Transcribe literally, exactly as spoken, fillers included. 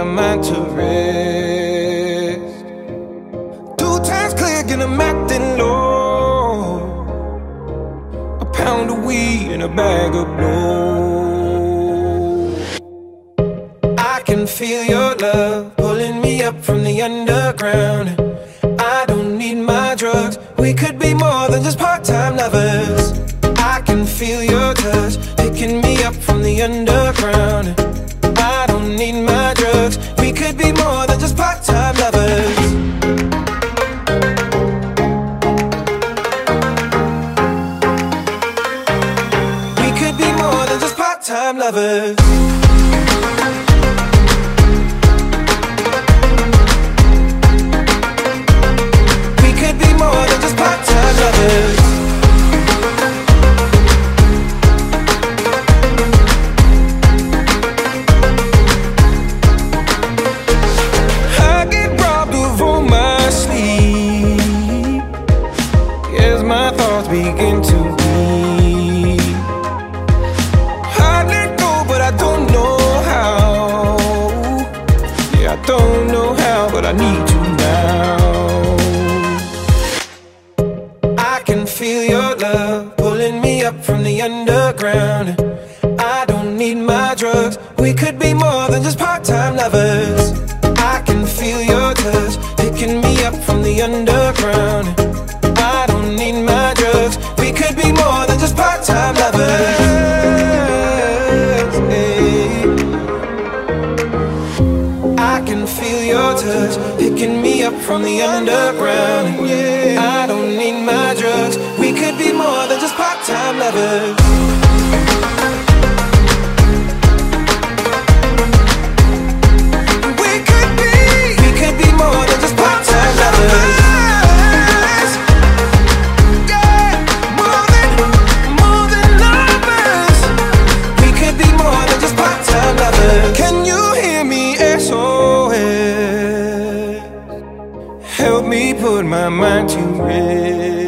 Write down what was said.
my mind to rest. Two times click and I'm acting low. A pound of weed and a bag of blow. I can feel your love pulling me up from the underground. I don't need my drugs. We could be more than just part-time lovers. I can feel your touch picking me up from the underground. I don't need my drugs. We could be more than just part-time lovers. We could be more than just part-time lovers. We could be more than just part-time lovers. My thoughts begin to bleed. I let go, but I don't know how. Yeah, I don't know how, but I need you now. I can feel your love pulling me up from the underground. I don't need my drugs. We could be more than just part-time lovers. I can feel your touch picking me up from the underground. I don't need my drugs. We could be more than just part-time lovers. Hey. I can feel your touch picking me up from the underground. Yeah. I don't need my drugs. We could be more than just part-time lovers. We could be, we could be more than just part-time lovers. Can you hear me? S O S. Help me put my mind to rest.